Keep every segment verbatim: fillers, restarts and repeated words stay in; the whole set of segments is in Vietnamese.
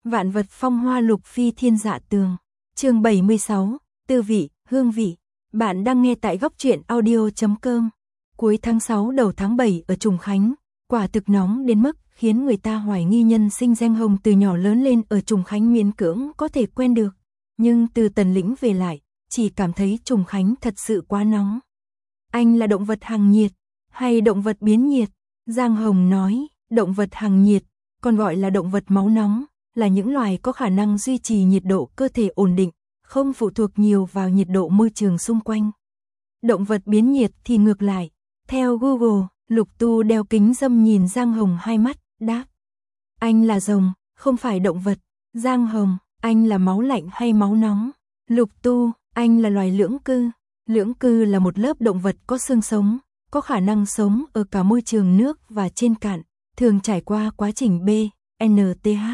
Vạn vật phong hoa lục phi thiên dạ tường. Chương bảy mươi sáu, tư vị, hương vị. Bạn đang nghe tại góc truyện audio chấm com. Cuối tháng sáu đầu tháng bảy ở Trùng Khánh, quả thực nóng đến mức khiến người ta hoài nghi nhân sinh Giang Hồng từ nhỏ lớn lên ở Trùng Khánh miễn cưỡng có thể quen được. Nhưng từ Tần Lĩnh về lại, chỉ cảm thấy Trùng Khánh thật sự quá nóng. Anh là động vật hằng nhiệt, hay động vật biến nhiệt? Giang Hồng nói, động vật hằng nhiệt, còn gọi là động vật máu nóng, là những loài có khả năng duy trì nhiệt độ cơ thể ổn định, không phụ thuộc nhiều vào nhiệt độ môi trường xung quanh. Động vật biến nhiệt thì ngược lại. Theo Google, Lục Tu đeo kính râm nhìn Giang Hồng hai mắt, đáp. Anh là rồng, không phải động vật. Giang Hồng, anh là máu lạnh hay máu nóng? Lục Tu, anh là loài lưỡng cư. Lưỡng cư là một lớp động vật có xương sống, có khả năng sống ở cả môi trường nước và trên cạn, thường trải qua quá trình B, N T H.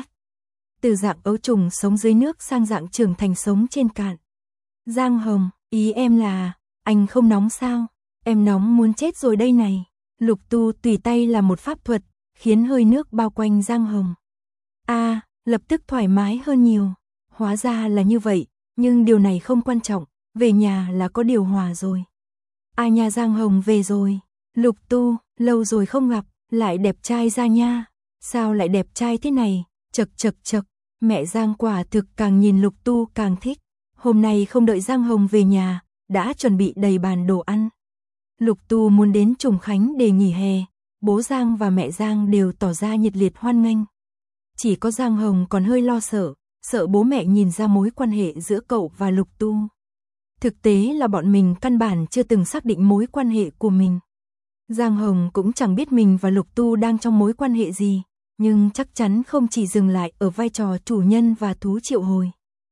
Từ dạng ấu trùng sống dưới nước sang dạng trưởng thành sống trên cạn. Giang Hồng, ý em là, anh không nóng sao? Em nóng muốn chết rồi đây này. Lục Tu tùy tay làm một pháp thuật, khiến hơi nước bao quanh Giang Hồng. A, à, lập tức thoải mái hơn nhiều. Hóa ra là như vậy, nhưng điều này không quan trọng, về nhà là có điều hòa rồi. À nhà Giang Hồng về rồi. Lục Tu, lâu rồi không gặp, lại đẹp trai ra nha. Sao lại đẹp trai thế này? Chật chật chật, mẹ Giang quả thực càng nhìn Lục Tu càng thích. Hôm nay không đợi Giang Hồng về nhà, đã chuẩn bị đầy bàn đồ ăn. Lục Tu muốn đến Trùng Khánh để nghỉ hè, bố Giang và mẹ Giang đều tỏ ra nhiệt liệt hoan nghênh. Chỉ có Giang Hồng còn hơi lo sợ, sợ bố mẹ nhìn ra mối quan hệ giữa cậu và Lục Tu. Thực tế là bọn mình căn bản chưa từng xác định mối quan hệ của mình. Giang Hồng cũng chẳng biết mình và Lục Tu đang trong mối quan hệ gì, nhưng chắc chắn không chỉ dừng lại ở vai trò chủ nhân và thú triệu hồi.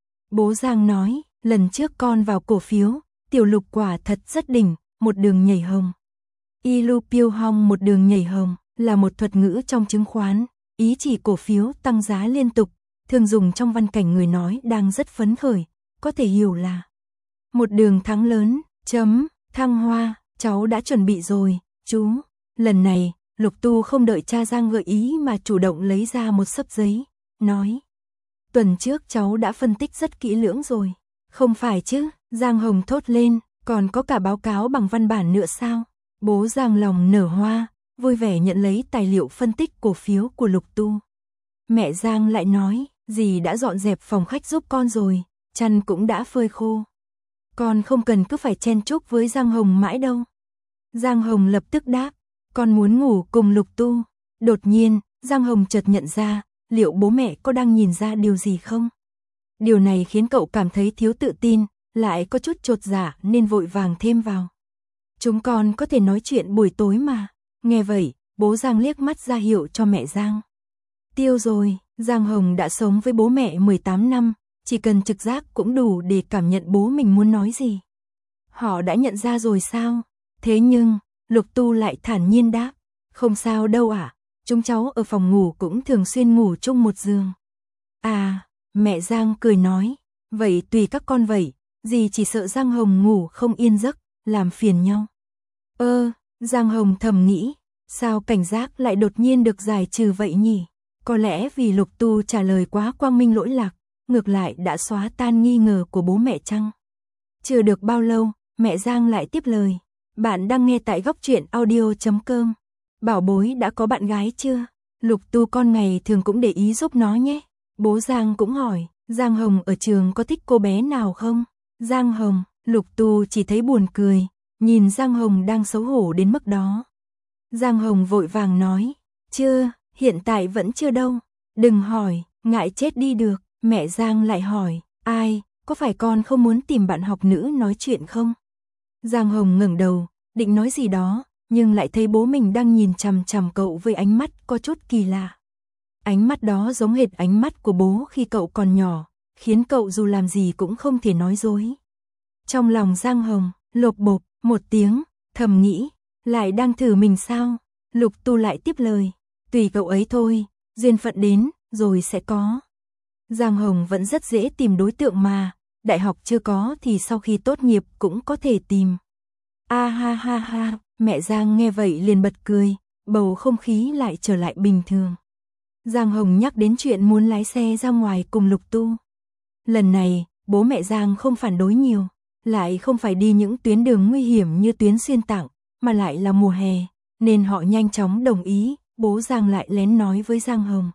Bố Giang nói, lần trước con vào cổ phiếu, tiểu Lục quả thật rất đỉnh, một đường nhảy hồng. Ilu Piêu Hong một đường nhảy hồng là một thuật ngữ trong chứng khoán, ý chỉ cổ phiếu tăng giá liên tục, thường dùng trong văn cảnh người nói đang rất phấn khởi, có thể hiểu là một đường thắng lớn, chấm, thăng hoa, cháu đã chuẩn bị rồi, chú. Lần này, Lục Tu không đợi cha Giang gợi ý mà chủ động lấy ra một xấp giấy, nói. Tuần trước cháu đã phân tích rất kỹ lưỡng rồi. Không phải chứ, Giang Hồng thốt lên, còn có cả báo cáo bằng văn bản nữa sao? Bố Giang lòng nở hoa, vui vẻ nhận lấy tài liệu phân tích cổ phiếu của Lục Tu. Mẹ Giang lại nói, dì đã dọn dẹp phòng khách giúp con rồi, chăn cũng đã phơi khô. Con không cần cứ phải chen chúc với Giang Hồng mãi đâu. Giang Hồng lập tức đáp, con muốn ngủ cùng Lục Tu. Đột nhiên, Giang Hồng chợt nhận ra, liệu bố mẹ có đang nhìn ra điều gì không? Điều này khiến cậu cảm thấy thiếu tự tin, lại có chút chột dạ nên vội vàng thêm vào. Chúng con có thể nói chuyện buổi tối mà. Nghe vậy, bố Giang liếc mắt ra hiệu cho mẹ Giang. Tiêu rồi, Giang Hồng đã sống với bố mẹ mười tám năm, chỉ cần trực giác cũng đủ để cảm nhận bố mình muốn nói gì. Họ đã nhận ra rồi sao? Thế nhưng, Lục Tu lại thản nhiên đáp, không sao đâu ạ, à, chúng cháu ở phòng ngủ cũng thường xuyên ngủ chung một giường. À, mẹ Giang cười nói, vậy tùy các con vậy, dì chỉ sợ Giang Hồng ngủ không yên giấc, làm phiền nhau. Ơ, Giang Hồng thầm nghĩ, sao cảnh giác lại đột nhiên được giải trừ vậy nhỉ? Có lẽ vì Lục Tu trả lời quá quang minh lỗi lạc, ngược lại đã xóa tan nghi ngờ của bố mẹ chăng? Chưa được bao lâu, mẹ Giang lại tiếp lời. Bạn đang nghe tại góc truyện audio chấm com. Bảo bối đã có bạn gái chưa? Lục Tu con ngày thường cũng để ý giúp nó nhé. Bố Giang cũng hỏi, Giang Hồng ở trường có thích cô bé nào không? Giang Hồng, Lục Tu chỉ thấy buồn cười, nhìn Giang Hồng đang xấu hổ đến mức đó. Giang Hồng vội vàng nói, chưa, hiện tại vẫn chưa đâu. Đừng hỏi, ngại chết đi được. Mẹ Giang lại hỏi, ai, có phải con không muốn tìm bạn học nữ nói chuyện không? Giang Hồng ngẩng đầu, định nói gì đó, nhưng lại thấy bố mình đang nhìn chằm chằm cậu với ánh mắt có chút kỳ lạ. Ánh mắt đó giống hệt ánh mắt của bố khi cậu còn nhỏ, khiến cậu dù làm gì cũng không thể nói dối. Trong lòng Giang Hồng, lộp bộp, một tiếng, thầm nghĩ, lại đang thử mình sao? Lục Tu lại tiếp lời, tùy cậu ấy thôi, duyên phận đến, rồi sẽ có. Giang Hồng vẫn rất dễ tìm đối tượng mà, đại học chưa có thì sau khi tốt nghiệp cũng có thể tìm. A ha ha ha, mẹ Giang nghe vậy liền bật cười, bầu không khí lại trở lại bình thường. Giang Hồng nhắc đến chuyện muốn lái xe ra ngoài cùng Lục Tu. Lần này, bố mẹ Giang không phản đối nhiều, lại không phải đi những tuyến đường nguy hiểm như tuyến xuyên Tạng, mà lại là mùa hè, nên họ nhanh chóng đồng ý. Bố Giang lại lén nói với Giang Hồng: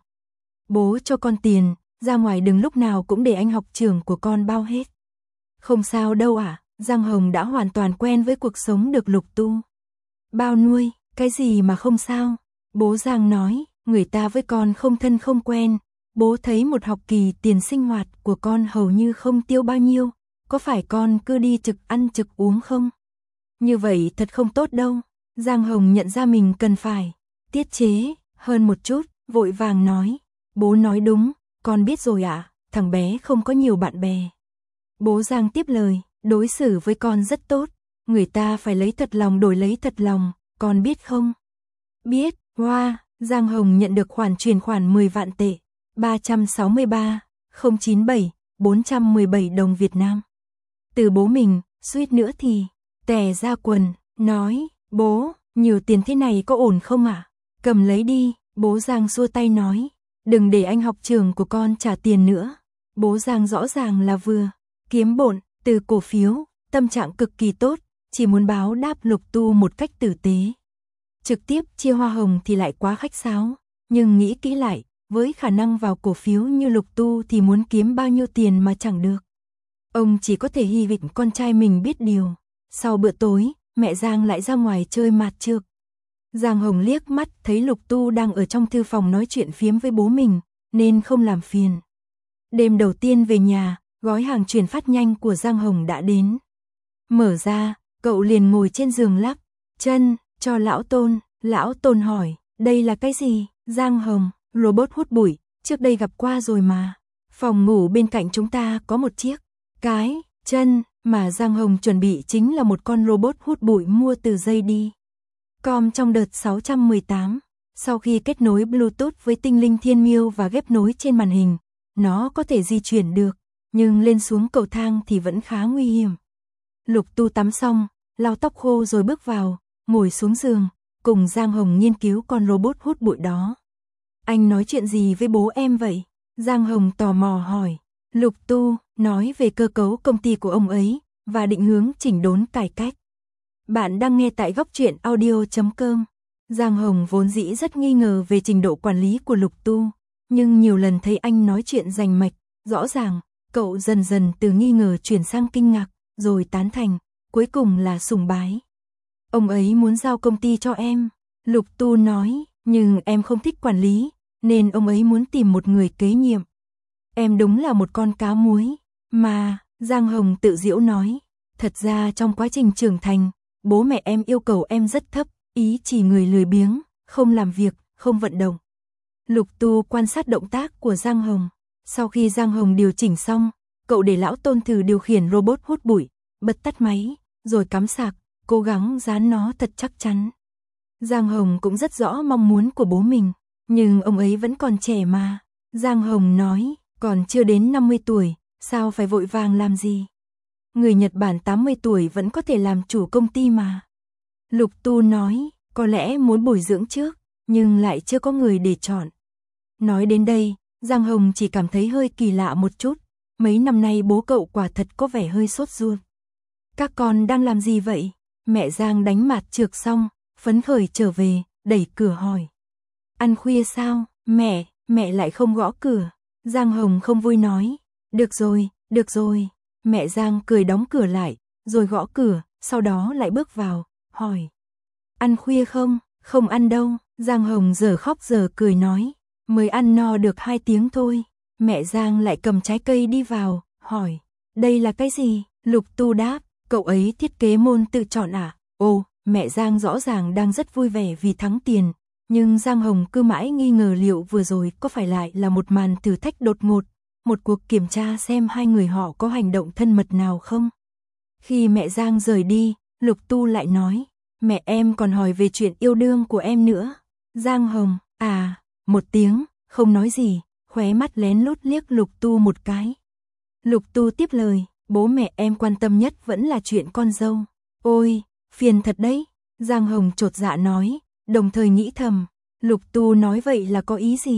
bố cho con tiền, ra ngoài đừng lúc nào cũng để anh học trưởng của con bao hết. Không sao đâu ạ, à, Giang Hồng đã hoàn toàn quen với cuộc sống được Lục Tu bao nuôi, cái gì mà không sao. Bố Giang nói, người ta với con không thân không quen, bố thấy một học kỳ tiền sinh hoạt của con hầu như không tiêu bao nhiêu, có phải con cứ đi trực ăn trực uống không? Như vậy thật không tốt đâu. Giang Hồng nhận ra mình cần phải tiết chế hơn một chút, vội vàng nói, bố nói đúng, con biết rồi ạ, à, thằng bé không có nhiều bạn bè. Bố Giang tiếp lời, đối xử với con rất tốt, người ta phải lấy thật lòng đổi lấy thật lòng, con biết không? Biết. Hoa, wow. Giang Hồng nhận được khoản chuyển khoản mười vạn tệ, ba trăm sáu mươi ba nghìn chín mươi bảy bốn trăm mười bảy đồng Việt Nam. Từ bố mình, suýt nữa thì tè ra quần, nói, bố, nhiều tiền thế này có ổn không ạ? À? Cầm lấy đi. Bố Giang xua tay nói, đừng để anh học trưởng của con trả tiền nữa. Bố Giang rõ ràng là vừa kiếm bộn từ cổ phiếu, tâm trạng cực kỳ tốt, chỉ muốn báo đáp Lục Tu một cách tử tế. Trực tiếp chia hoa hồng thì lại quá khách sáo, nhưng nghĩ kỹ lại, với khả năng vào cổ phiếu như Lục Tu thì muốn kiếm bao nhiêu tiền mà chẳng được. Ông chỉ có thể hy vọng con trai mình biết điều. Sau bữa tối, mẹ Giang lại ra ngoài chơi mạt trược. Giang Hồng liếc mắt thấy Lục Tu đang ở trong thư phòng nói chuyện phiếm với bố mình, nên không làm phiền. Đêm đầu tiên về nhà, gói hàng chuyển phát nhanh của Giang Hồng đã đến. Mở ra, cậu liền ngồi trên giường lắp chân cho lão Tôn. Lão Tôn hỏi, đây là cái gì? Giang Hồng, robot hút bụi, trước đây gặp qua rồi mà. Phòng ngủ bên cạnh chúng ta có một chiếc cái chân mà Giang Hồng chuẩn bị chính là một con robot hút bụi mua từ dây đi com trong đợt sáu trăm mười tám. Sau khi kết nối Bluetooth với tinh linh thiên miêu và ghép nối trên màn hình, nó có thể di chuyển được, nhưng lên xuống cầu thang thì vẫn khá nguy hiểm. Lục Tu tắm xong, lau tóc khô rồi bước vào, ngồi xuống giường, cùng Giang Hồng nghiên cứu con robot hút bụi đó. Anh nói chuyện gì với bố em vậy? Giang Hồng tò mò hỏi. Lục Tu nói về cơ cấu công ty của ông ấy và định hướng chỉnh đốn cải cách. Bạn đang nghe tại góc truyện audio chấm com. Giang Hồng vốn dĩ rất nghi ngờ về trình độ quản lý của Lục Tu, nhưng nhiều lần thấy anh nói chuyện rành mạch, rõ ràng, cậu dần dần từ nghi ngờ chuyển sang kinh ngạc, rồi tán thành, cuối cùng là sùng bái. Ông ấy muốn giao công ty cho em, Lục Tu nói, nhưng em không thích quản lý, nên ông ấy muốn tìm một người kế nhiệm. Em đúng là một con cá muối, mà, Giang Hồng tự giễu nói, thật ra trong quá trình trưởng thành, bố mẹ em yêu cầu em rất thấp, ý chỉ người lười biếng, không làm việc, không vận động. Lục Tu quan sát động tác của Giang Hồng, sau khi Giang Hồng điều chỉnh xong, cậu để lão Tôn thử điều khiển robot hút bụi, bật tắt máy, rồi cắm sạc, cố gắng dán nó thật chắc chắn. Giang Hồng cũng rất rõ mong muốn của bố mình, nhưng ông ấy vẫn còn trẻ mà. Giang Hồng nói, còn chưa đến năm mươi tuổi, sao phải vội vàng làm gì? Người Nhật Bản tám mươi tuổi vẫn có thể làm chủ công ty mà. Lục Tu nói, có lẽ muốn bồi dưỡng trước, nhưng lại chưa có người để chọn. Nói đến đây, Giang Hồng chỉ cảm thấy hơi kỳ lạ một chút, mấy năm nay bố cậu quả thật có vẻ hơi sốt ruột. Các con đang làm gì vậy? Mẹ Giang đánh mạt trược xong, phấn khởi trở về, đẩy cửa hỏi. Ăn khuya sao? Mẹ, mẹ lại không gõ cửa. Giang Hồng không vui nói, được rồi, được rồi. Mẹ Giang cười đóng cửa lại, rồi gõ cửa, sau đó lại bước vào, hỏi. Ăn khuya không? Không ăn đâu. Giang Hồng giờ khóc giờ cười nói, mới ăn no được hai tiếng thôi. Mẹ Giang lại cầm trái cây đi vào, hỏi, đây là cái gì? Lục Tu đáp, cậu ấy thiết kế môn tự chọn à? Ồ, mẹ Giang rõ ràng đang rất vui vẻ vì thắng tiền, nhưng Giang Hồng cứ mãi nghi ngờ liệu vừa rồi có phải lại là một màn thử thách đột ngột, một cuộc kiểm tra xem hai người họ có hành động thân mật nào không. Khi mẹ Giang rời đi, Lục Tu lại nói, mẹ em còn hỏi về chuyện yêu đương của em nữa. Giang Hồng, à, một tiếng, không nói gì, khóe mắt lén lút liếc Lục Tu một cái. Lục Tu tiếp lời, bố mẹ em quan tâm nhất vẫn là chuyện con dâu. Ôi, phiền thật đấy. Giang Hồng chột dạ nói, đồng thời nghĩ thầm, Lục Tu nói vậy là có ý gì?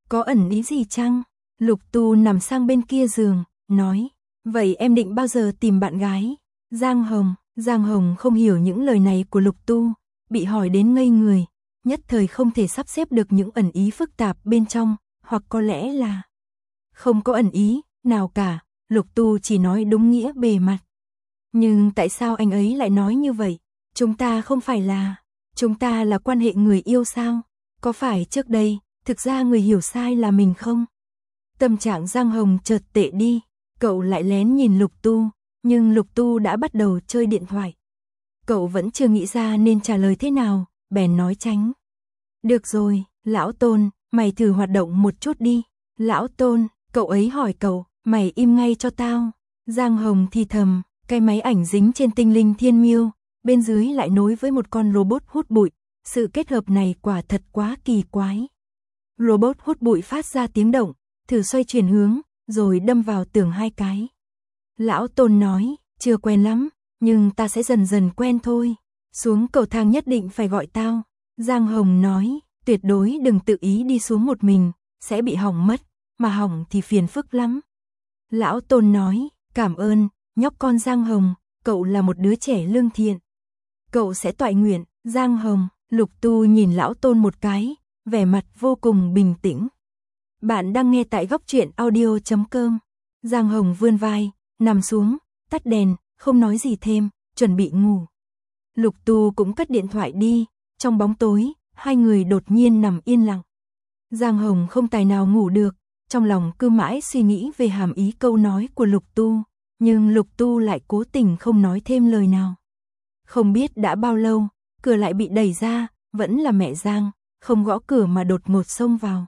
Có ẩn ý gì chăng? Lục Tu nằm sang bên kia giường, nói, vậy em định bao giờ tìm bạn gái? Giang Hồng, Giang Hồng không hiểu những lời này của Lục Tu, bị hỏi đến ngây người, nhất thời không thể sắp xếp được những ẩn ý phức tạp bên trong, hoặc có lẽ là không có ẩn ý nào cả, Lục Tu chỉ nói đúng nghĩa bề mặt. Nhưng tại sao anh ấy lại nói như vậy? Chúng ta không phải là, chúng ta là quan hệ người yêu sao? Có phải trước đây, thực ra người hiểu sai là mình không? Tâm trạng Giang Hồng chợt tệ đi, cậu lại lén nhìn Lục Tu, nhưng Lục Tu đã bắt đầu chơi điện thoại. Cậu vẫn chưa nghĩ ra nên trả lời thế nào, bèn nói tránh. Được rồi, Lão Tôn, mày thử hoạt động một chút đi. Lão Tôn, cậu ấy hỏi cậu, mày im ngay cho tao. Giang Hồng thì thầm, cái máy ảnh dính trên tinh linh thiên miêu, bên dưới lại nối với một con robot hút bụi. Sự kết hợp này quả thật quá kỳ quái. Robot hút bụi phát ra tiếng động, thử xoay chuyển hướng, rồi đâm vào tường hai cái. Lão Tôn nói, chưa quen lắm, nhưng ta sẽ dần dần quen thôi. Xuống cầu thang nhất định phải gọi tao. Giang Hồng nói, tuyệt đối đừng tự ý đi xuống một mình, sẽ bị hỏng mất, mà hỏng thì phiền phức lắm. Lão Tôn nói, cảm ơn, nhóc con Giang Hồng, cậu là một đứa trẻ lương thiện. Cậu sẽ toại nguyện. Giang Hồng, Lục Tu nhìn Lão Tôn một cái, vẻ mặt vô cùng bình tĩnh. Bạn đang nghe tại góc truyện audio chấm com. Giang Hồng vươn vai, nằm xuống, tắt đèn, không nói gì thêm, chuẩn bị ngủ. Lục Tu cũng cất điện thoại đi, trong bóng tối, hai người đột nhiên nằm yên lặng. Giang Hồng không tài nào ngủ được, trong lòng cứ mãi suy nghĩ về hàm ý câu nói của Lục Tu, nhưng Lục Tu lại cố tình không nói thêm lời nào. Không biết đã bao lâu, cửa lại bị đẩy ra, vẫn là mẹ Giang, không gõ cửa mà đột ngột xông vào.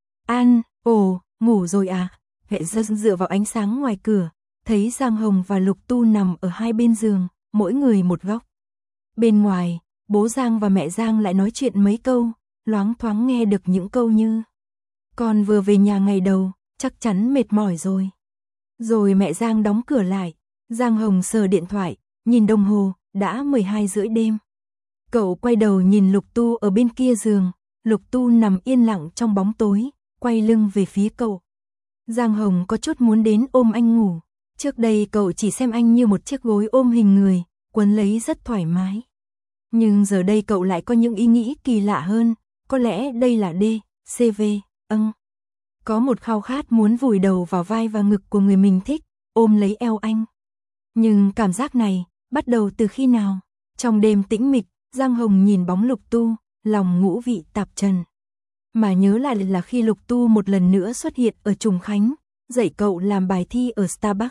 An, ồ, ngủ rồi à? Mẹ Giang dựa vào ánh sáng ngoài cửa, thấy Giang Hồng và Lục Tu nằm ở hai bên giường, mỗi người một góc. Bên ngoài, bố Giang và mẹ Giang lại nói chuyện mấy câu, loáng thoáng nghe được những câu như: con vừa về nhà ngày đầu, chắc chắn mệt mỏi rồi. Rồi mẹ Giang đóng cửa lại, Giang Hồng sờ điện thoại, nhìn đồng hồ, đã mười hai rưỡi đêm. Cậu quay đầu nhìn Lục Tu ở bên kia giường, Lục Tu nằm yên lặng trong bóng tối, quay lưng về phía cậu. Giang Hồng có chút muốn đến ôm anh ngủ, trước đây cậu chỉ xem anh như một chiếc gối ôm hình người, quấn lấy rất thoải mái. Nhưng giờ đây cậu lại có những ý nghĩ kỳ lạ hơn, có lẽ đây là D, C V, âng. Có một khao khát muốn vùi đầu vào vai và ngực của người mình thích, ôm lấy eo anh. Nhưng cảm giác này, bắt đầu từ khi nào? Trong đêm tĩnh mịch, Giang Hồng nhìn bóng Lục Tu, lòng ngũ vị tạp trần. Mà nhớ lại là khi Lục Tu một lần nữa xuất hiện ở Trùng Khánh, dạy cậu làm bài thi ở Starbucks.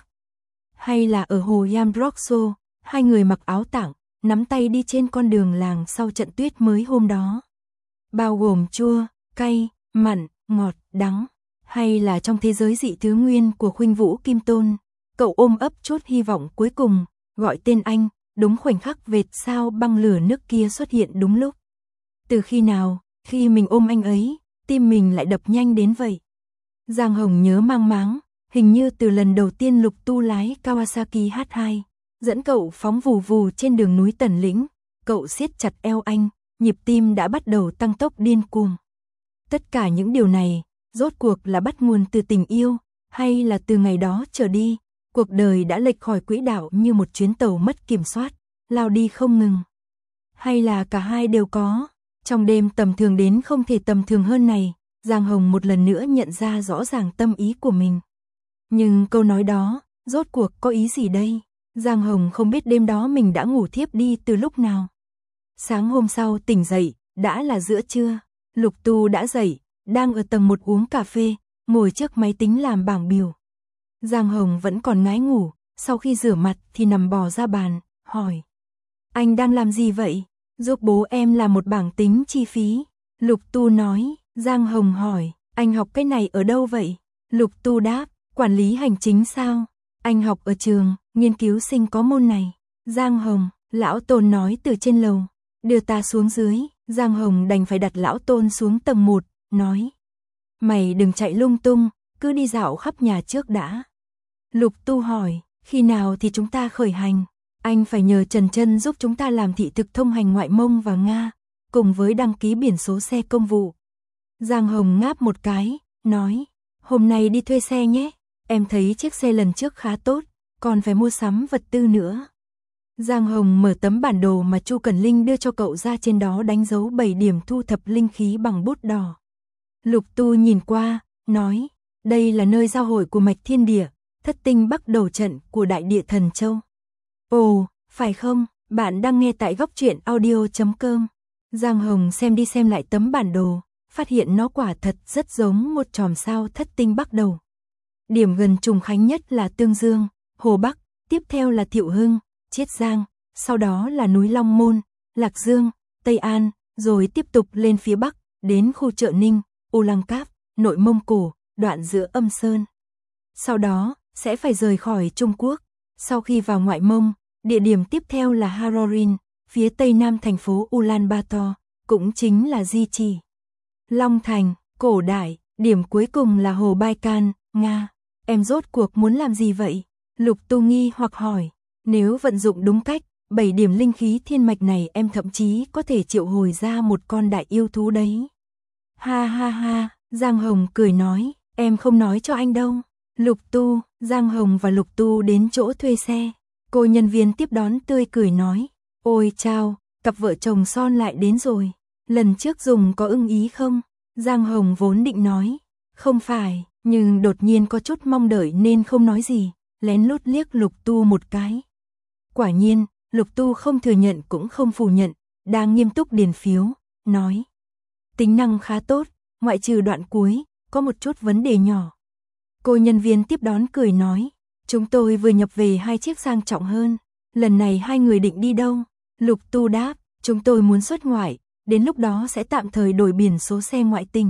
Hay là ở hồ Yamroxo, hai người mặc áo tảng, nắm tay đi trên con đường làng sau trận tuyết mới hôm đó. Bao gồm chua, cay, mặn, ngọt, đắng. Hay là trong thế giới dị thứ nguyên của Khuynh Vũ Kim Tôn, cậu ôm ấp chút hy vọng cuối cùng, gọi tên anh, đúng khoảnh khắc vệt sao băng lửa nước kia xuất hiện đúng lúc. Từ khi nào, khi mình ôm anh ấy, tim mình lại đập nhanh đến vậy? Giang Hồng nhớ mang máng, hình như từ lần đầu tiên Lục Tu lái Kawasaki H hai, dẫn cậu phóng vù vù trên đường núi Tần Lĩnh, cậu siết chặt eo anh, nhịp tim đã bắt đầu tăng tốc điên cuồng. Tất cả những điều này, rốt cuộc là bắt nguồn từ tình yêu, hay là từ ngày đó trở đi, cuộc đời đã lệch khỏi quỹ đạo như một chuyến tàu mất kiểm soát, lao đi không ngừng. Hay là cả hai đều có. Trong đêm tầm thường đến không thể tầm thường hơn này, Giang Hồng một lần nữa nhận ra rõ ràng tâm ý của mình. Nhưng câu nói đó, rốt cuộc có ý gì đây? Giang Hồng không biết đêm đó mình đã ngủ thiếp đi từ lúc nào. Sáng hôm sau tỉnh dậy, đã là giữa trưa, Lục Tu đã dậy, đang ở tầng một uống cà phê, ngồi trước máy tính làm bảng biểu. Giang Hồng vẫn còn ngái ngủ, sau khi rửa mặt thì nằm bò ra bàn, hỏi: anh đang làm gì vậy? Giúp bố em làm một bảng tính chi phí. Lục Tu nói. Giang Hồng hỏi, anh học cái này ở đâu vậy? Lục Tu đáp, quản lý hành chính sao? Anh học ở trường, nghiên cứu sinh có môn này. Giang Hồng, Lão Tôn nói từ trên lầu, đưa ta xuống dưới. Giang Hồng đành phải đặt Lão Tôn xuống tầng một, nói: mày đừng chạy lung tung, cứ đi dạo khắp nhà trước đã. Lục Tu hỏi, khi nào thì chúng ta khởi hành? Anh phải nhờ Trần Trân giúp chúng ta làm thị thực thông hành ngoại mông và Nga, cùng với đăng ký biển số xe công vụ. Giang Hồng ngáp một cái, nói, hôm nay đi thuê xe nhé, em thấy chiếc xe lần trước khá tốt, còn phải mua sắm vật tư nữa. Giang Hồng mở tấm bản đồ mà Chu Cẩn Linh đưa cho cậu ra, trên đó đánh dấu bảy điểm thu thập linh khí bằng bút đỏ. Lục Tu nhìn qua, nói, đây là nơi giao hội của mạch thiên địa, thất tinh bắc đầu trận của Đại Địa Thần Châu. Ồ, phải không, bạn đang nghe tại góc truyện audio chấm com. Giang Hồng xem đi xem lại tấm bản đồ, phát hiện nó quả thật rất giống một chòm sao thất tinh bắc đầu. Điểm gần Trùng Khánh nhất là Tương Dương, Hồ Bắc, tiếp theo là Thiệu Hưng, Chiết Giang, sau đó là núi Long Môn, Lạc Dương, Tây An, rồi tiếp tục lên phía Bắc, đến khu Chợ Ninh, U Lăng Cáp, Nội Mông Cổ, đoạn giữa Âm Sơn. Sau đó, sẽ phải rời khỏi Trung Quốc. Sau khi vào ngoại Mông, địa điểm tiếp theo là Harorin, phía tây nam thành phố Ulaanbaatar, cũng chính là Di Trì. Long Thành, cổ đại, điểm cuối cùng là Hồ Baikal, Nga. Em rốt cuộc muốn làm gì vậy? Lục Tu nghi hoặc hỏi. Nếu vận dụng đúng cách, bảy điểm linh khí thiên mạch này em thậm chí có thể triệu hồi ra một con đại yêu thú đấy. Ha ha ha, Giang Hồng cười nói, em không nói cho anh đâu. Lục Tu, Giang Hồng và Lục Tu đến chỗ thuê xe. Cô nhân viên tiếp đón tươi cười nói, ôi chao, cặp vợ chồng son lại đến rồi. Lần trước dùng có ưng ý không? Giang Hồng vốn định nói, không phải, nhưng đột nhiên có chút mong đợi nên không nói gì, lén lút liếc Lục Tu một cái. Quả nhiên, Lục Tu không thừa nhận cũng không phủ nhận, đang nghiêm túc điền phiếu, nói. Tính năng khá tốt, ngoại trừ đoạn cuối, có một chút vấn đề nhỏ. Cô nhân viên tiếp đón cười nói, chúng tôi vừa nhập về hai chiếc sang trọng hơn, lần này hai người định đi đâu? Lục Tu đáp, chúng tôi muốn xuất ngoại, đến lúc đó sẽ tạm thời đổi biển số xe ngoại tình.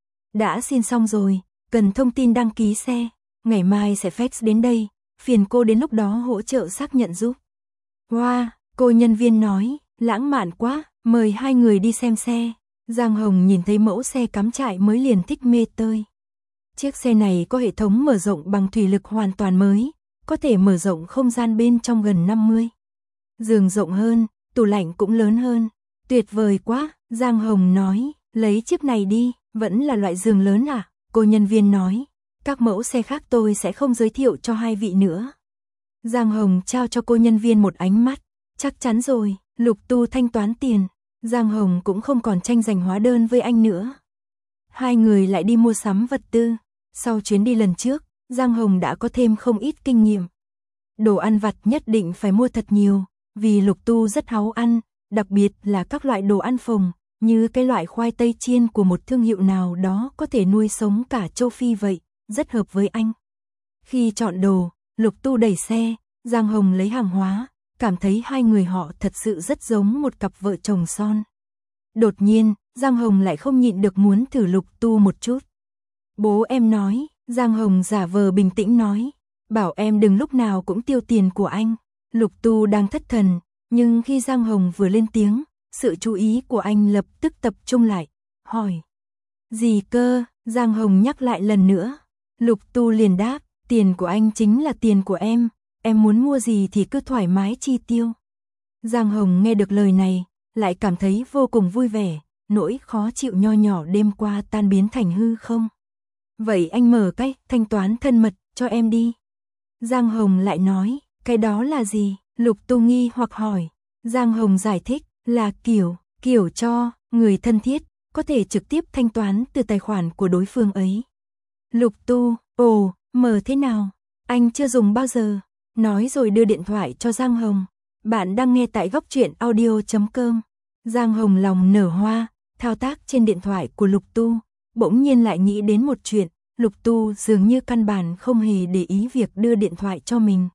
Đã xin xong rồi, cần thông tin đăng ký xe, ngày mai sẽ fax đến đây, phiền cô đến lúc đó hỗ trợ xác nhận giúp. Wow, cô nhân viên nói, lãng mạn quá, mời hai người đi xem xe. Giang Hồng nhìn thấy mẫu xe cắm trại mới liền thích mê tơi. Chiếc xe này có hệ thống mở rộng bằng thủy lực hoàn toàn mới, có thể mở rộng không gian bên trong gần năm mươi. Giường rộng hơn, tủ lạnh cũng lớn hơn, tuyệt vời quá, Giang Hồng nói, lấy chiếc này đi, vẫn là loại giường lớn à? Cô nhân viên nói, các mẫu xe khác tôi sẽ không giới thiệu cho hai vị nữa. Giang Hồng trao cho cô nhân viên một ánh mắt, chắc chắn rồi, Lục Tu thanh toán tiền, Giang Hồng cũng không còn tranh giành hóa đơn với anh nữa. Hai người lại đi mua sắm vật tư, sau chuyến đi lần trước, Giang Hồng đã có thêm không ít kinh nghiệm. Đồ ăn vặt nhất định phải mua thật nhiều, vì Lục Tu rất háu ăn, đặc biệt là các loại đồ ăn phồng, như cái loại khoai tây chiên của một thương hiệu nào đó có thể nuôi sống cả châu Phi vậy, rất hợp với anh. Khi chọn đồ, Lục Tu đẩy xe, Giang Hồng lấy hàng hóa, cảm thấy hai người họ thật sự rất giống một cặp vợ chồng son. Đột nhiên, Giang Hồng lại không nhịn được muốn thử Lục Tu một chút. Bố em nói, Giang Hồng giả vờ bình tĩnh nói, bảo em đừng lúc nào cũng tiêu tiền của anh. Lục Tu đang thất thần, nhưng khi Giang Hồng vừa lên tiếng, sự chú ý của anh lập tức tập trung lại, hỏi. Gì cơ? Giang Hồng nhắc lại lần nữa. Lục Tu liền đáp, tiền của anh chính là tiền của em, em muốn mua gì thì cứ thoải mái chi tiêu. Giang Hồng nghe được lời này, lại cảm thấy vô cùng vui vẻ, nỗi khó chịu nho nhỏ đêm qua tan biến thành hư không. Vậy anh mở cách thanh toán thân mật cho em đi. Giang Hồng lại nói, cái đó là gì? Lục Tu nghi hoặc hỏi. Giang Hồng giải thích, là kiểu, kiểu cho, người thân thiết, có thể trực tiếp thanh toán từ tài khoản của đối phương ấy. Lục Tu, ồ, mở thế nào? Anh chưa dùng bao giờ. Nói rồi đưa điện thoại cho Giang Hồng. Bạn đang nghe tại góc truyện audio chấm com. Giang Hồng lòng nở hoa, thao tác trên điện thoại của Lục Tu, bỗng nhiên lại nghĩ đến một chuyện, Lục Tu dường như căn bản không hề để ý việc đưa điện thoại cho mình.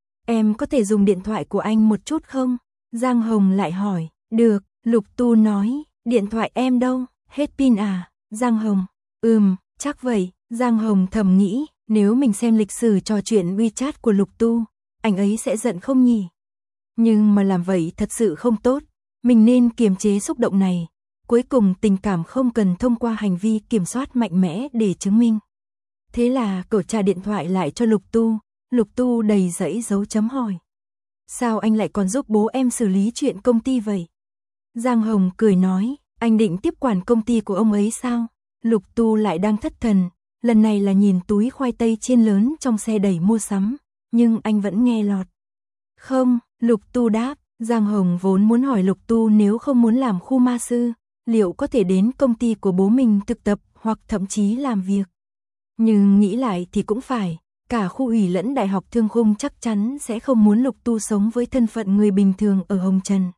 Em có thể dùng điện thoại của anh một chút không? Giang Hồng lại hỏi, được, Lục Tu nói, điện thoại em đâu, hết pin à? Giang Hồng, ừm, chắc vậy. Giang Hồng thầm nghĩ, nếu mình xem lịch sử trò chuyện WeChat của Lục Tu, anh ấy sẽ giận không nhỉ? Nhưng mà làm vậy thật sự không tốt, mình nên kiềm chế xúc động này. Cuối cùng tình cảm không cần thông qua hành vi kiểm soát mạnh mẽ để chứng minh. Thế là cậu trả điện thoại lại cho Lục Tu, Lục Tu đầy dãy dấu chấm hỏi. Sao anh lại còn giúp bố em xử lý chuyện công ty vậy? Giang Hồng cười nói, anh định tiếp quản công ty của ông ấy sao? Lục Tu lại đang thất thần, lần này là nhìn túi khoai tây chiên lớn trong xe đẩy mua sắm, nhưng anh vẫn nghe lọt. Không, Lục Tu đáp, Giang Hồng vốn muốn hỏi Lục Tu nếu không muốn làm khu ma sư, liệu có thể đến công ty của bố mình thực tập hoặc thậm chí làm việc. Nhưng nghĩ lại thì cũng phải, cả khu ủy lẫn Đại học Thương khung chắc chắn sẽ không muốn Lục Tu sống với thân phận người bình thường ở Hồng Trần.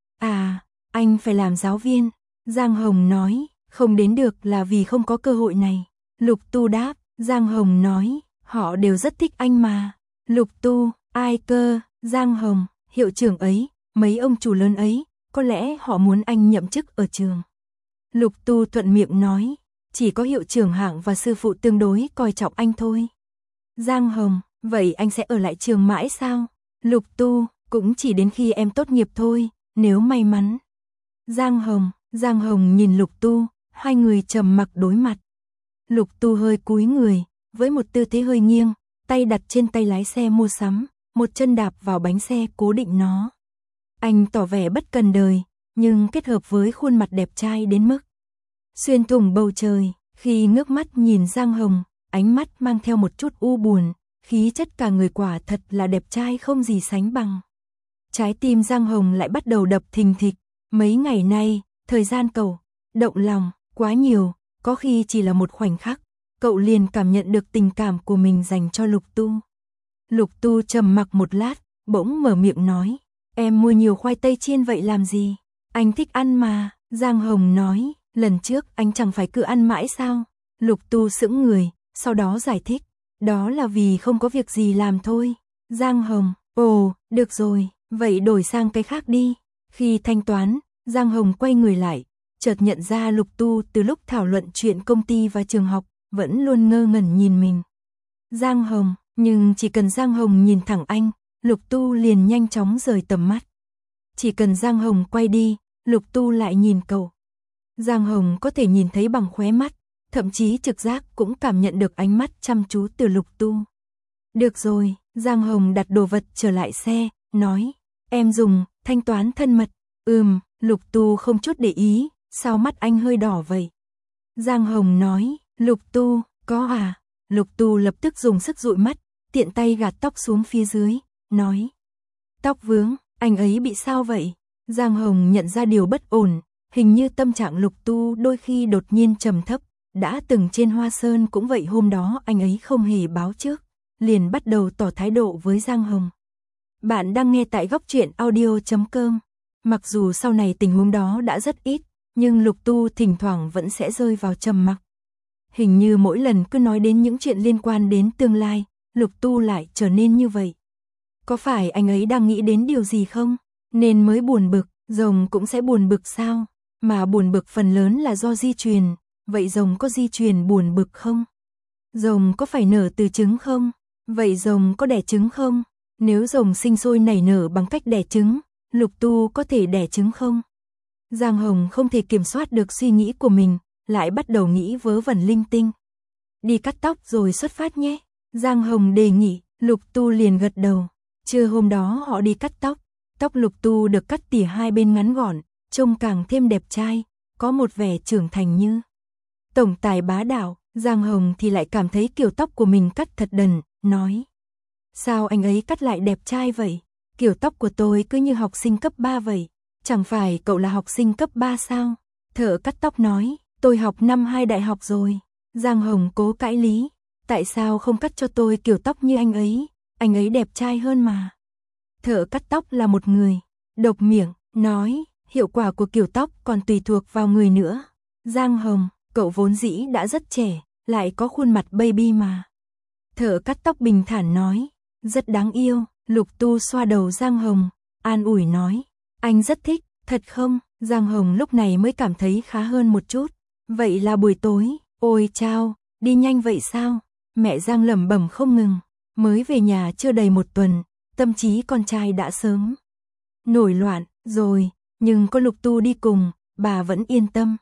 À, anh phải làm giáo viên, Giang Hồng nói, không đến được là vì không có cơ hội này. Lục Tu đáp, Giang Hồng nói, họ đều rất thích anh mà. Lục Tu, ai cơ, Giang Hồng, hiệu trưởng ấy, mấy ông chủ lớn ấy, có lẽ họ muốn anh nhậm chức ở trường. Lục Tu thuận miệng nói, chỉ có hiệu trưởng Hạng và sư phụ tương đối coi trọng anh thôi. Giang Hồng, vậy anh sẽ ở lại trường mãi sao? Lục Tu, cũng chỉ đến khi em tốt nghiệp thôi, nếu may mắn. Giang Hồng, Giang Hồng nhìn Lục Tu, hai người trầm mặc đối mặt. Lục Tu hơi cúi người, với một tư thế hơi nghiêng, tay đặt trên tay lái xe mua sắm, một chân đạp vào bánh xe cố định nó. Anh tỏ vẻ bất cần đời, nhưng kết hợp với khuôn mặt đẹp trai đến mức xuyên thủng bầu trời, khi ngước mắt nhìn Giang Hồng, ánh mắt mang theo một chút u buồn, khí chất cả người quả thật là đẹp trai không gì sánh bằng. Trái tim Giang Hồng lại bắt đầu đập thình thịch, mấy ngày nay, thời gian cậu động lòng quá nhiều, có khi chỉ là một khoảnh khắc, cậu liền cảm nhận được tình cảm của mình dành cho Lục Tu. Lục Tu trầm mặc một lát, bỗng mở miệng nói, em mua nhiều khoai tây chiên vậy làm gì? Anh thích ăn mà, Giang Hồng nói, lần trước anh chẳng phải cứ ăn mãi sao? Lục Tu sững người, sau đó giải thích, đó là vì không có việc gì làm thôi. Giang Hồng, ồ, được rồi, vậy đổi sang cái khác đi. Khi thanh toán, Giang Hồng quay người lại, chợt nhận ra Lục Tu từ lúc thảo luận chuyện công ty và trường học, vẫn luôn ngơ ngẩn nhìn mình. Giang Hồng, nhưng chỉ cần Giang Hồng nhìn thẳng anh, Lục Tu liền nhanh chóng rời tầm mắt. Chỉ cần Giang Hồng quay đi, Lục Tu lại nhìn cậu. Giang Hồng có thể nhìn thấy bằng khóe mắt, thậm chí trực giác cũng cảm nhận được ánh mắt chăm chú từ Lục Tu. Được rồi, Giang Hồng đặt đồ vật trở lại xe, nói, em dùng, thanh toán thân mật. Ừm, Lục Tu không chút để ý, sao mắt anh hơi đỏ vậy? Giang Hồng nói, Lục Tu, có à? Lục Tu lập tức dùng sức dụi mắt, tiện tay gạt tóc xuống phía dưới, nói, tóc vướng, anh ấy bị sao vậy? Giang Hồng nhận ra điều bất ổn, hình như tâm trạng Lục Tu đôi khi đột nhiên trầm thấp, đã từng trên Hoa Sơn cũng vậy, hôm đó anh ấy không hề báo trước, liền bắt đầu tỏ thái độ với Giang Hồng. Bạn đang nghe tại góc truyện audio chấm com. Mặc dù sau này tình huống đó đã rất ít, nhưng Lục Tu thỉnh thoảng vẫn sẽ rơi vào trầm mặc. Hình như mỗi lần cứ nói đến những chuyện liên quan đến tương lai, Lục Tu lại trở nên như vậy. Có phải anh ấy đang nghĩ đến điều gì không? Nên mới buồn bực, rồng cũng sẽ buồn bực sao? Mà buồn bực phần lớn là do di truyền, vậy rồng có di truyền buồn bực không? Rồng có phải nở từ trứng không? Vậy rồng có đẻ trứng không? Nếu rồng sinh sôi nảy nở bằng cách đẻ trứng, Lục Tu có thể đẻ trứng không? Giang Hồng không thể kiểm soát được suy nghĩ của mình, lại bắt đầu nghĩ vớ vẩn linh tinh. Đi cắt tóc rồi xuất phát nhé. Giang Hồng đề nghị, Lục Tu liền gật đầu. Trưa hôm đó họ đi cắt tóc. Tóc Lục Tu được cắt tỉa hai bên ngắn gọn, trông càng thêm đẹp trai, có một vẻ trưởng thành như tổng tài bá đạo. Giang Hồng thì lại cảm thấy kiểu tóc của mình cắt thật đần, nói, sao anh ấy cắt lại đẹp trai vậy? Kiểu tóc của tôi cứ như học sinh cấp ba vậy. Chẳng phải cậu là học sinh cấp ba sao? Thợ cắt tóc nói, tôi học năm hai đại học rồi. Giang Hồng cố cãi lý, tại sao không cắt cho tôi kiểu tóc như anh ấy? Anh ấy đẹp trai hơn mà. Thợ cắt tóc là một người độc miệng, nói, hiệu quả của kiểu tóc còn tùy thuộc vào người nữa. Giang Hồng, cậu vốn dĩ đã rất trẻ, lại có khuôn mặt baby mà. Thợ cắt tóc bình thản nói, rất đáng yêu. Lục Tu xoa đầu Giang Hồng, an ủi nói, anh rất thích, thật không? Giang Hồng lúc này mới cảm thấy khá hơn một chút. Vậy là buổi tối, ôi chao, đi nhanh vậy sao? Mẹ Giang lẩm bẩm không ngừng, mới về nhà chưa đầy một tuần, tâm trí con trai đã sớm nổi loạn rồi, nhưng có Lục Tu đi cùng, bà vẫn yên tâm.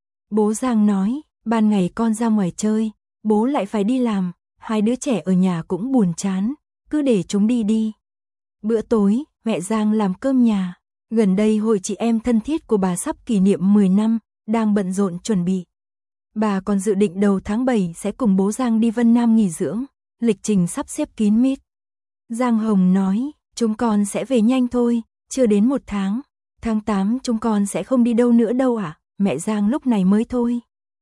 Bố Giang nói, ban ngày con ra ngoài chơi, bố lại phải đi làm, hai đứa trẻ ở nhà cũng buồn chán, cứ để chúng đi đi. Bữa tối, mẹ Giang làm cơm nhà. Gần đây hội chị em thân thiết của bà sắp kỷ niệm mười năm, đang bận rộn chuẩn bị. Bà còn dự định đầu tháng bảy sẽ cùng bố Giang đi Vân Nam nghỉ dưỡng, lịch trình sắp xếp kín mít. Giang Hồng nói, chúng con sẽ về nhanh thôi, chưa đến một tháng. Tháng tám chúng con sẽ không đi đâu nữa đâu ạ, à? Mẹ Giang lúc này mới thôi.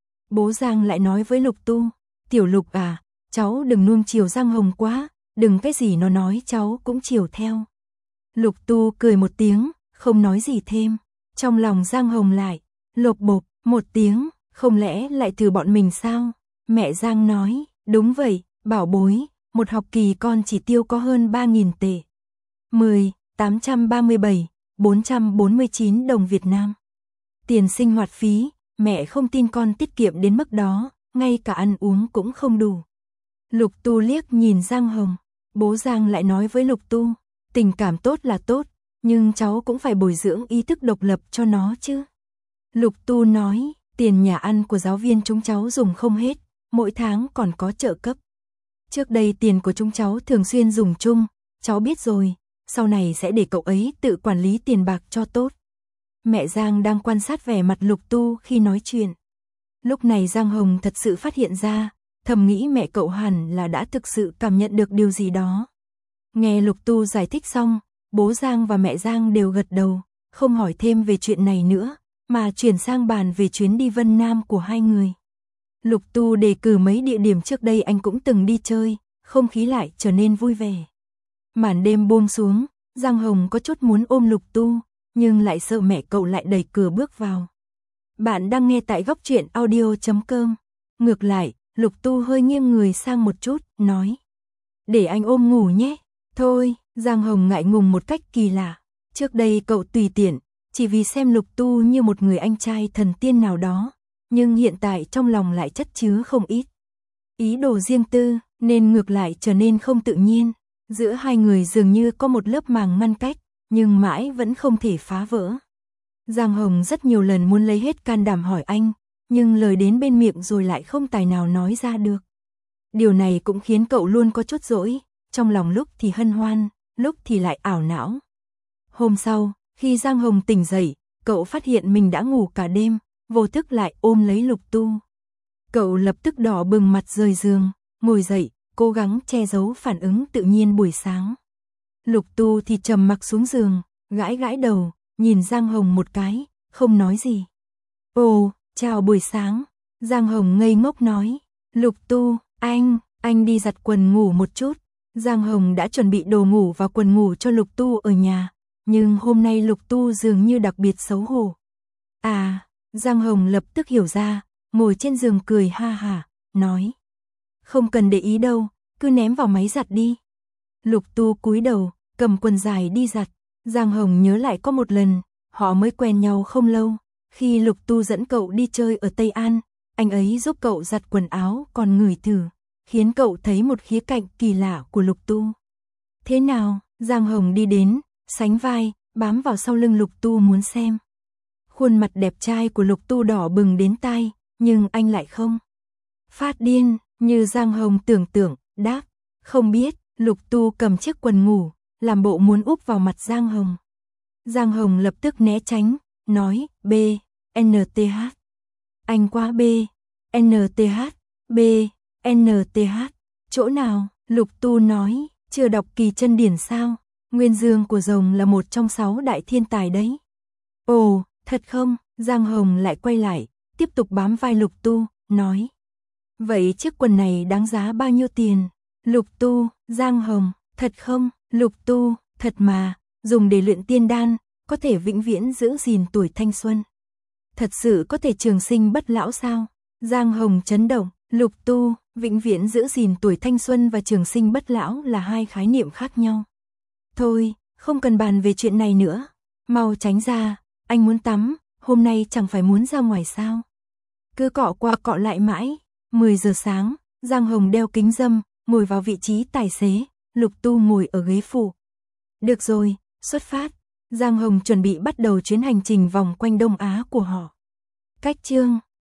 Bố Giang lại nói với Lục Tu, Tiểu Lục à, cháu đừng nuông chiều Giang Hồng quá, đừng cái gì nó nói cháu cũng chiều theo. Lục Tu cười một tiếng, không nói gì thêm. Trong lòng Giang Hồng lại lộp bộp một tiếng, không lẽ lại từ bọn mình sao? Mẹ Giang nói, đúng vậy, bảo bối, một học kỳ con chỉ tiêu có hơn ba nghìn tệ. mười, tám trăm ba mươi bảy, bốn trăm bốn mươi chín đồng Việt Nam. Tiền sinh hoạt phí, mẹ không tin con tiết kiệm đến mức đó, ngay cả ăn uống cũng không đủ. Lục Tu liếc nhìn Giang Hồng, bố Giang lại nói với Lục Tu, tình cảm tốt là tốt, nhưng cháu cũng phải bồi dưỡng ý thức độc lập cho nó chứ. Lục Tu nói, tiền nhà ăn của giáo viên chúng cháu dùng không hết, mỗi tháng còn có trợ cấp. Trước đây tiền của chúng cháu thường xuyên dùng chung, cháu biết rồi, sau này sẽ để cậu ấy tự quản lý tiền bạc cho tốt. Mẹ Giang đang quan sát vẻ mặt Lục Tu khi nói chuyện. Lúc này Giang Hồng thật sự phát hiện ra, thầm nghĩ mẹ cậu hẳn là đã thực sự cảm nhận được điều gì đó. Nghe Lục Tu giải thích xong, bố Giang và mẹ Giang đều gật đầu, không hỏi thêm về chuyện này nữa, mà chuyển sang bàn về chuyến đi Vân Nam của hai người. Lục Tu đề cử mấy địa điểm trước đây anh cũng từng đi chơi, không khí lại trở nên vui vẻ. Màn đêm buông xuống, Giang Hồng có chút muốn ôm Lục Tu, nhưng lại sợ mẹ cậu lại đẩy cửa bước vào. Bạn đang nghe tại góc truyện audio chấm com. Ngược lại, Lục Tu hơi nghiêng người sang một chút, nói, để anh ôm ngủ nhé. Thôi, Giang Hồng ngại ngùng một cách kỳ lạ. Trước đây cậu tùy tiện, chỉ vì xem Lục Tu như một người anh trai thần tiên nào đó, nhưng hiện tại trong lòng lại chất chứa không ít ý đồ riêng tư, nên ngược lại trở nên không tự nhiên. Giữa hai người dường như có một lớp màng ngăn cách, nhưng mãi vẫn không thể phá vỡ. Giang Hồng rất nhiều lần muốn lấy hết can đảm hỏi anh, nhưng lời đến bên miệng rồi lại không tài nào nói ra được. Điều này cũng khiến cậu luôn có chút dỗi, trong lòng lúc thì hân hoan, lúc thì lại ảo não. Hôm sau, khi Giang Hồng tỉnh dậy, cậu phát hiện mình đã ngủ cả đêm, vô thức lại ôm lấy Lục Tu. Cậu lập tức đỏ bừng mặt rời giường, ngồi dậy, cố gắng che giấu phản ứng tự nhiên buổi sáng. Lục Tu thì trầm mặc xuống giường, gãi gãi đầu, nhìn Giang Hồng một cái, không nói gì. Ồ, chào buổi sáng. Giang Hồng ngây ngốc nói, Lục Tu, anh, anh đi giặt quần ngủ một chút. Giang Hồng đã chuẩn bị đồ ngủ và quần ngủ cho Lục Tu ở nhà, nhưng hôm nay Lục Tu dường như đặc biệt xấu hổ. À, Giang Hồng lập tức hiểu ra, ngồi trên giường cười ha hả, nói, không cần để ý đâu, cứ ném vào máy giặt đi. Lục Tu cúi đầu, cầm quần dài đi giặt. Giang Hồng nhớ lại có một lần, họ mới quen nhau không lâu, khi Lục Tu dẫn cậu đi chơi ở Tây An, anh ấy giúp cậu giặt quần áo còn ngửi thử, khiến cậu thấy một khía cạnh kỳ lạ của Lục Tu. Thế nào? Giang Hồng đi đến, sánh vai, bám vào sau lưng Lục Tu muốn xem. Khuôn mặt đẹp trai của Lục Tu đỏ bừng đến tai, nhưng anh lại không phát điên, như Giang Hồng tưởng tượng, đáp, không biết. Lục Tu cầm chiếc quần ngủ, làm bộ muốn úp vào mặt Giang Hồng. Giang Hồng lập tức né tránh, nói, B, N T H. Anh quá B, N T H, B, N T H. Chỗ nào? Lục Tu nói, chưa đọc Kỳ Chân Điển sao? Nguyên dương của rồng là một trong sáu đại thiên tài đấy. Ồ, thật không? Giang Hồng lại quay lại, tiếp tục bám vai Lục Tu, nói. Vậy chiếc quần này đáng giá bao nhiêu tiền? Lục Tu, Giang Hồng, thật không? Lục Tu, thật mà, dùng để luyện tiên đan, có thể vĩnh viễn giữ gìn tuổi thanh xuân. Thật sự có thể trường sinh bất lão sao? Giang Hồng chấn động, Lục Tu, vĩnh viễn giữ gìn tuổi thanh xuân và trường sinh bất lão là hai khái niệm khác nhau. Thôi, không cần bàn về chuyện này nữa, mau tránh ra, anh muốn tắm, hôm nay chẳng phải muốn ra ngoài sao? Cứ cọ qua cọ lại mãi. mười giờ sáng, Giang Hồng đeo kính râm, ngồi vào vị trí tài xế, Lục Tu ngồi ở ghế phụ. Được rồi, xuất phát. Giang Hồng chuẩn bị bắt đầu chuyến hành trình vòng quanh Đông Á của họ. Cách chương